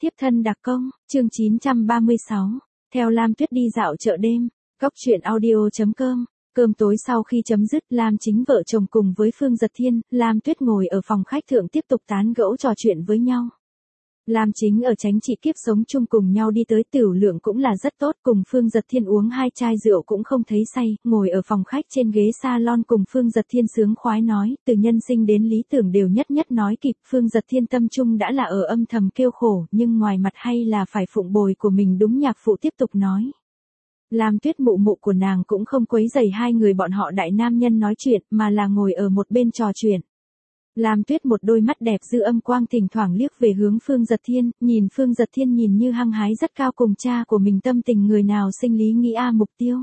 Tiếp thân đặc công, chương 936, theo Lam Tuyết đi dạo chợ đêm, góc truyện audio.com. Cơm tối sau khi chấm dứt, Lam Chính vợ chồng cùng với Phương Dật Thiên, Lam Tuyết ngồi ở phòng khách thượng tiếp tục tán gẫu trò chuyện với nhau. Lam Chính ở Chánh Trị kiếp sống chung cùng nhau đi tới, tiểu lượng cũng là rất tốt, cùng Phương Dật Thiên uống 2 chai rượu cũng không thấy say, ngồi ở phòng khách trên ghế salon cùng Phương Dật Thiên sướng khoái nói, từ nhân sinh đến lý tưởng đều nhất nhất nói kịp. Phương Dật Thiên tâm trung đã là ở âm thầm kêu khổ, nhưng ngoài mặt hay là phải phụng bồi của mình đúng nhạc phụ tiếp tục nói. Lam Tuyết mụ mụ của nàng cũng không quấy rầy hai người bọn họ đại nam nhân nói chuyện, mà là ngồi ở một bên trò chuyện. Lam Tuyết một đôi mắt đẹp dư âm quang thỉnh thoảng liếc về hướng Phương Dật Thiên, nhìn Phương Dật Thiên nhìn như hăng hái rất cao, cùng cha của mình tâm tình người nào sinh lý nghĩ mục tiêu.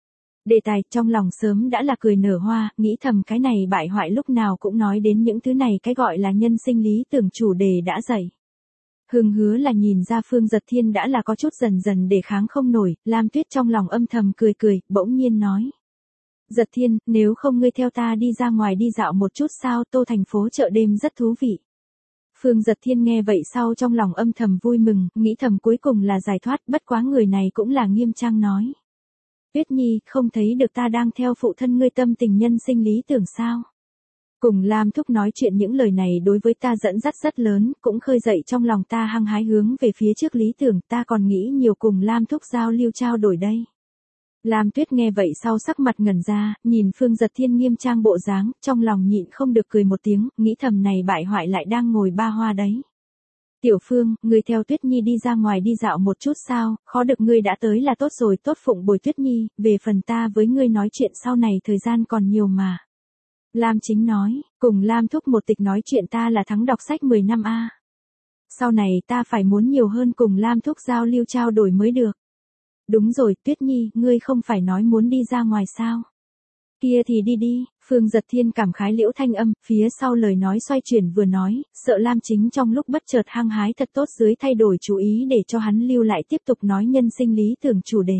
Đề tài trong lòng sớm đã là cười nở hoa, nghĩ thầm cái này bại hoại lúc nào cũng nói đến những thứ này, cái gọi là nhân sinh lý tưởng chủ đề đã dậy. Hưng hứa là nhìn ra Phương Dật Thiên đã là có chút dần dần để kháng không nổi, Lam Tuyết trong lòng âm thầm cười cười, bỗng nhiên nói. Dật Thiên, nếu không ngươi theo ta đi ra ngoài đi dạo một chút sao, Tô thành phố chợ đêm rất thú vị. Phương Dật Thiên nghe vậy sau trong lòng âm thầm vui mừng, nghĩ thầm cuối cùng là giải thoát, bất quá người này cũng là nghiêm trang nói. Tuyết Nhi, không thấy được ta đang theo phụ thân ngươi tâm tình nhân sinh lý tưởng sao? Cùng Lam Thúc nói chuyện những lời này đối với ta dẫn dắt rất lớn, cũng khơi dậy trong lòng ta hăng hái hướng về phía trước lý tưởng, ta còn nghĩ nhiều cùng Lam Thúc giao lưu trao đổi đây. Lam Tuyết nghe vậy sau sắc mặt ngẩn ra, nhìn Phương Dật Thiên nghiêm trang bộ dáng, trong lòng nhịn không được cười một tiếng, nghĩ thầm này bại hoại lại đang ngồi ba hoa đấy. Tiểu Phương, ngươi theo Tuyết Nhi đi ra ngoài đi dạo một chút sao, khó được ngươi đã tới là tốt rồi, tốt phụng bồi Tuyết Nhi, về phần ta với ngươi nói chuyện sau này thời gian còn nhiều mà. Lam Chính nói, cùng Lam Thúc một tịch nói chuyện ta là thắng đọc sách 10 năm a. Sau này ta phải muốn nhiều hơn cùng Lam Thúc giao lưu trao đổi mới được. Đúng rồi, Tuyết Nhi, ngươi không phải nói muốn đi ra ngoài sao? Kia thì đi đi, Phương Dật Thiên cảm khái liễu thanh âm, phía sau lời nói xoay chuyển vừa nói, sợ Lam Chính trong lúc bất chợt hăng hái thật tốt dưới thay đổi chú ý để cho hắn lưu lại tiếp tục nói nhân sinh lý tưởng chủ đề.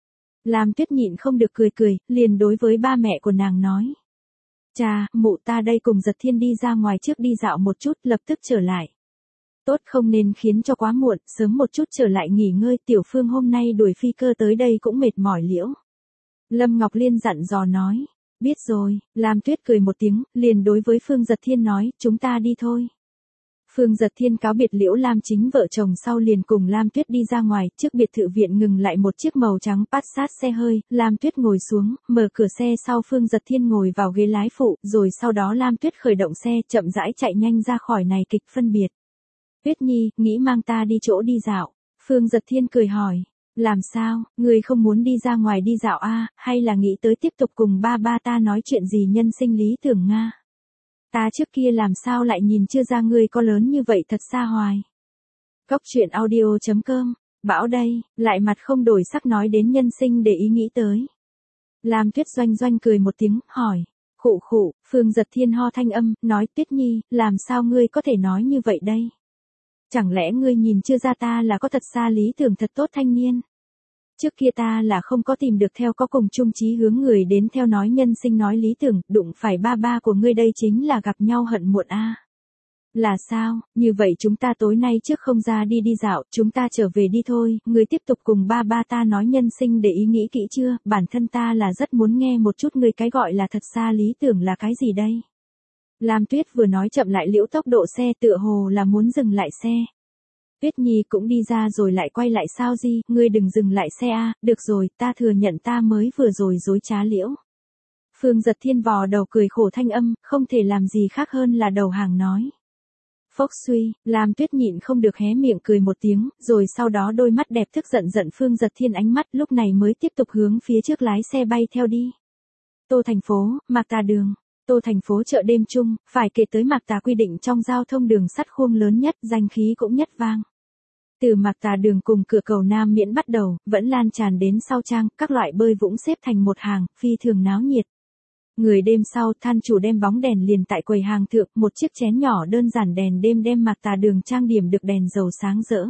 Lam Tuyết nhịn không được cười cười, liền đối với ba mẹ của nàng nói. Cha, mụ ta đây cùng Dật Thiên đi ra ngoài trước đi dạo một chút, lập tức trở lại. Tốt, không nên khiến cho quá muộn, sớm một chút trở lại nghỉ ngơi, Tiểu Phương hôm nay đuổi phi cơ tới đây cũng mệt mỏi liễu. Lâm Ngọc Liên dặn dò nói, biết rồi, Lam Tuyết cười một tiếng, liền đối với Phương Dật Thiên nói, chúng ta đi thôi. Phương Dật Thiên cáo biệt liễu Lam Chính vợ chồng sau liền cùng Lam Tuyết đi ra ngoài, trước biệt thự viện ngừng lại một chiếc màu trắng Passat xe hơi, Lam Tuyết ngồi xuống, mở cửa xe sau Phương Dật Thiên ngồi vào ghế lái phụ, rồi sau đó Lam Tuyết khởi động xe, chậm rãi chạy nhanh ra khỏi này kịch phân biệt. Tuyết Nhi, nghĩ mang ta đi chỗ đi dạo. Phương Dật Thiên cười hỏi, làm sao, ngươi không muốn đi ra ngoài đi dạo hay là nghĩ tới tiếp tục cùng ba ta nói chuyện gì nhân sinh lý tưởng Nga? Ta trước kia làm sao lại nhìn chưa ra ngươi có lớn như vậy thật xa hoài. Góc truyện audio.com, Bảo đây, lại mặt không đổi sắc nói đến nhân sinh để ý nghĩ tới. Lam Tuyết doanh doanh cười một tiếng, hỏi, khụ khụ, Phương Dật Thiên ho thanh âm, nói Tuyết Nhi, làm sao ngươi có thể nói như vậy đây? Chẳng lẽ ngươi nhìn chưa ra ta là có thật xa lý tưởng thật tốt thanh niên? Trước kia ta là không có tìm được theo có cùng chung chí hướng người đến theo nói nhân sinh nói lý tưởng, đụng phải ba của ngươi đây chính là gặp nhau hận muộn a. Là sao, như vậy chúng ta tối nay trước không ra đi đi dạo, chúng ta trở về đi thôi, ngươi tiếp tục cùng ba ta nói nhân sinh để ý nghĩ kỹ chưa, bản thân ta là rất muốn nghe một chút ngươi cái gọi là thật xa lý tưởng là cái gì đây? Lam Tuyết vừa nói chậm lại liễu tốc độ xe tựa hồ là muốn dừng lại xe. Tuyết Nhi cũng đi ra rồi lại quay lại sao gì, ngươi đừng dừng lại xe được rồi, ta thừa nhận ta mới vừa rồi dối trá liễu. Phương Dật Thiên vò đầu cười khổ thanh âm, không thể làm gì khác hơn là đầu hàng nói. Phốc suy, Lam Tuyết nhịn không được hé miệng cười một tiếng, rồi sau đó đôi mắt đẹp tức giận Phương Dật Thiên ánh mắt lúc này mới tiếp tục hướng phía trước lái xe bay theo đi. Tô thành phố, Mạc Tà đường. Tô thành phố chợ đêm chung, phải kể tới Mạc Tà quy định trong giao thông đường sắt khuôn lớn nhất, danh khí cũng nhất vang. Từ Mạc Tà đường cùng cửa cầu Nam Miễn bắt đầu, vẫn lan tràn đến sau trang, các loại bơi vũng xếp thành một hàng, phi thường náo nhiệt. Người đêm sau, than chủ đem bóng đèn liền tại quầy hàng thượng, một chiếc chén nhỏ đơn giản đèn đêm đem Mạc Tà đường trang điểm được đèn dầu sáng rỡ.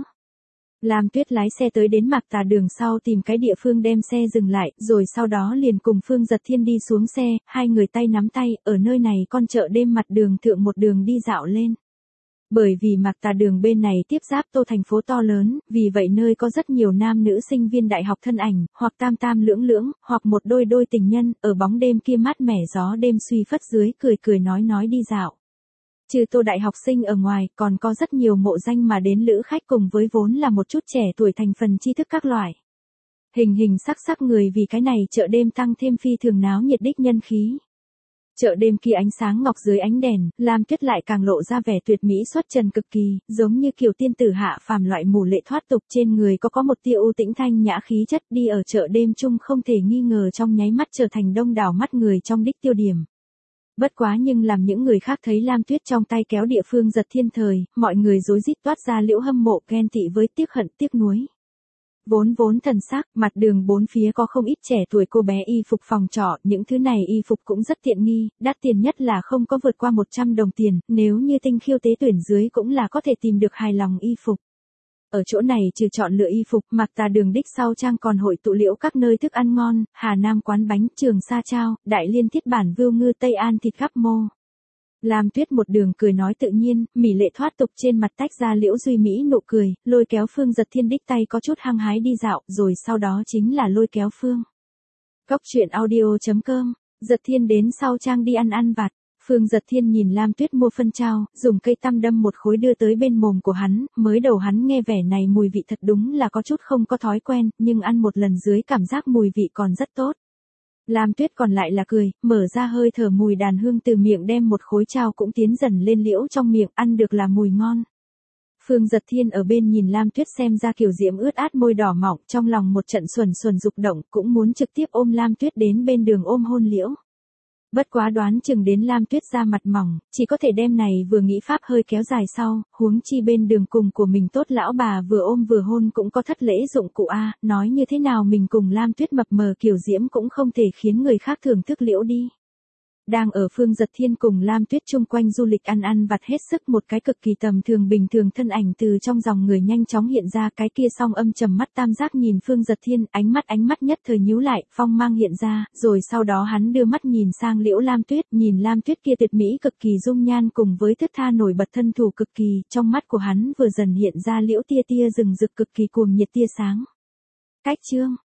Lam Tuyết lái xe tới đến Mạc Tà đường sau tìm cái địa phương đem xe dừng lại, rồi sau đó liền cùng Phương Dật Thiên đi xuống xe, hai người tay nắm tay, ở nơi này con chợ đêm mặt đường thượng một đường đi dạo lên. Bởi vì Mạc Tà Đường bên này tiếp giáp Tô thành phố to lớn, vì vậy nơi có rất nhiều nam nữ sinh viên đại học thân ảnh, hoặc tam tam lưỡng lưỡng, hoặc một đôi đôi tình nhân, ở bóng đêm kia mát mẻ gió đêm suy phất dưới cười cười nói đi dạo. Trừ Tô đại học sinh ở ngoài, còn có rất nhiều mộ danh mà đến lữ khách cùng với vốn là một chút trẻ tuổi thành phần tri thức các loại. Hình hình sắc sắc người vì cái này chợ đêm tăng thêm phi thường náo nhiệt đích nhân khí. Chợ đêm kia ánh sáng ngọc dưới ánh đèn, Lam Tuyết lại càng lộ ra vẻ tuyệt mỹ xuất trần cực kỳ, giống như kiều tiên tử hạ phàm loại mù lệ thoát tục, trên người có một tia u tĩnh thanh nhã khí chất, đi ở chợ đêm chung không thể nghi ngờ trong nháy mắt trở thành đông đảo mắt người trong đích tiêu điểm. Bất quá nhưng làm những người khác thấy Lam Tuyết trong tay kéo địa phương giật thiên thời, mọi người rối rít toát ra liễu hâm mộ ghen tị với tiếc hận tiếc nuối. Vốn thần sắc, mặt đường bốn phía có không ít trẻ tuổi cô bé y phục phòng trọ, những thứ này y phục cũng rất tiện nghi, đắt tiền nhất là không có vượt qua 100 đồng tiền, nếu như tinh khiêu tế tuyển dưới cũng là có thể tìm được hài lòng y phục. Ở chỗ này trừ chọn lựa y phục, Mạc Tà Đường đích sau trang còn hội tụ liễu các nơi thức ăn ngon, Hà Nam quán bánh, Trường Sa Chao, Đại Liên thiết bản vưu ngư, Tây An thịt gắp mô. Lam Tuyết một đường cười nói tự nhiên, mỹ lệ thoát tục, trên mặt tách ra liễu duy mỹ nụ cười, lôi kéo Phương Giật Thiên đích tay có chút hăng hái đi dạo, rồi sau đó chính là lôi kéo Phương. Góc truyện audio.com, Giật Thiên đến sau trang đi ăn vặt. Phương Giật Thiên nhìn Lam Tuyết mua phân trao, dùng cây tăm đâm một khối đưa tới bên mồm của hắn, mới đầu hắn nghe vẻ này mùi vị thật đúng là có chút không có thói quen, nhưng ăn một lần dưới cảm giác mùi vị còn rất tốt. Lam Tuyết còn lại là cười, mở ra hơi thở mùi đàn hương từ miệng đem một khối trao cũng tiến dần lên liễu trong miệng, ăn được là mùi ngon. Phương Giật Thiên ở bên nhìn Lam Tuyết xem ra kiểu diễm ướt át môi đỏ mỏng, trong lòng một trận xuẩn dục động, cũng muốn trực tiếp ôm Lam Tuyết đến bên đường ôm hôn liễu. Bất quá đoán chừng đến Lam Tuyết ra mặt mỏng, chỉ có thể đem này vừa nghĩ pháp hơi kéo dài sau, huống chi bên đường cùng của mình tốt lão bà vừa ôm vừa hôn cũng có thất lễ dụng cụ a, nói như thế nào mình cùng Lam Tuyết mập mờ kiểu diễm cũng không thể khiến người khác thưởng thức liễu đi. Đang ở Phương Giật Thiên cùng Lam Tuyết chung quanh du lịch ăn vặt hết sức, một cái cực kỳ tầm thường bình thường thân ảnh từ trong dòng người nhanh chóng hiện ra, cái kia song âm trầm mắt tam giác nhìn Phương Giật Thiên, ánh mắt nhất thời nhíu lại, phong mang hiện ra, rồi sau đó hắn đưa mắt nhìn sang liễu Lam Tuyết, nhìn Lam Tuyết kia tuyệt mỹ cực kỳ dung nhan cùng với thướt tha nổi bật thân thủ cực kỳ, trong mắt của hắn vừa dần hiện ra liễu tia rừng rực cực kỳ cuồng nhiệt tia sáng. Cách chương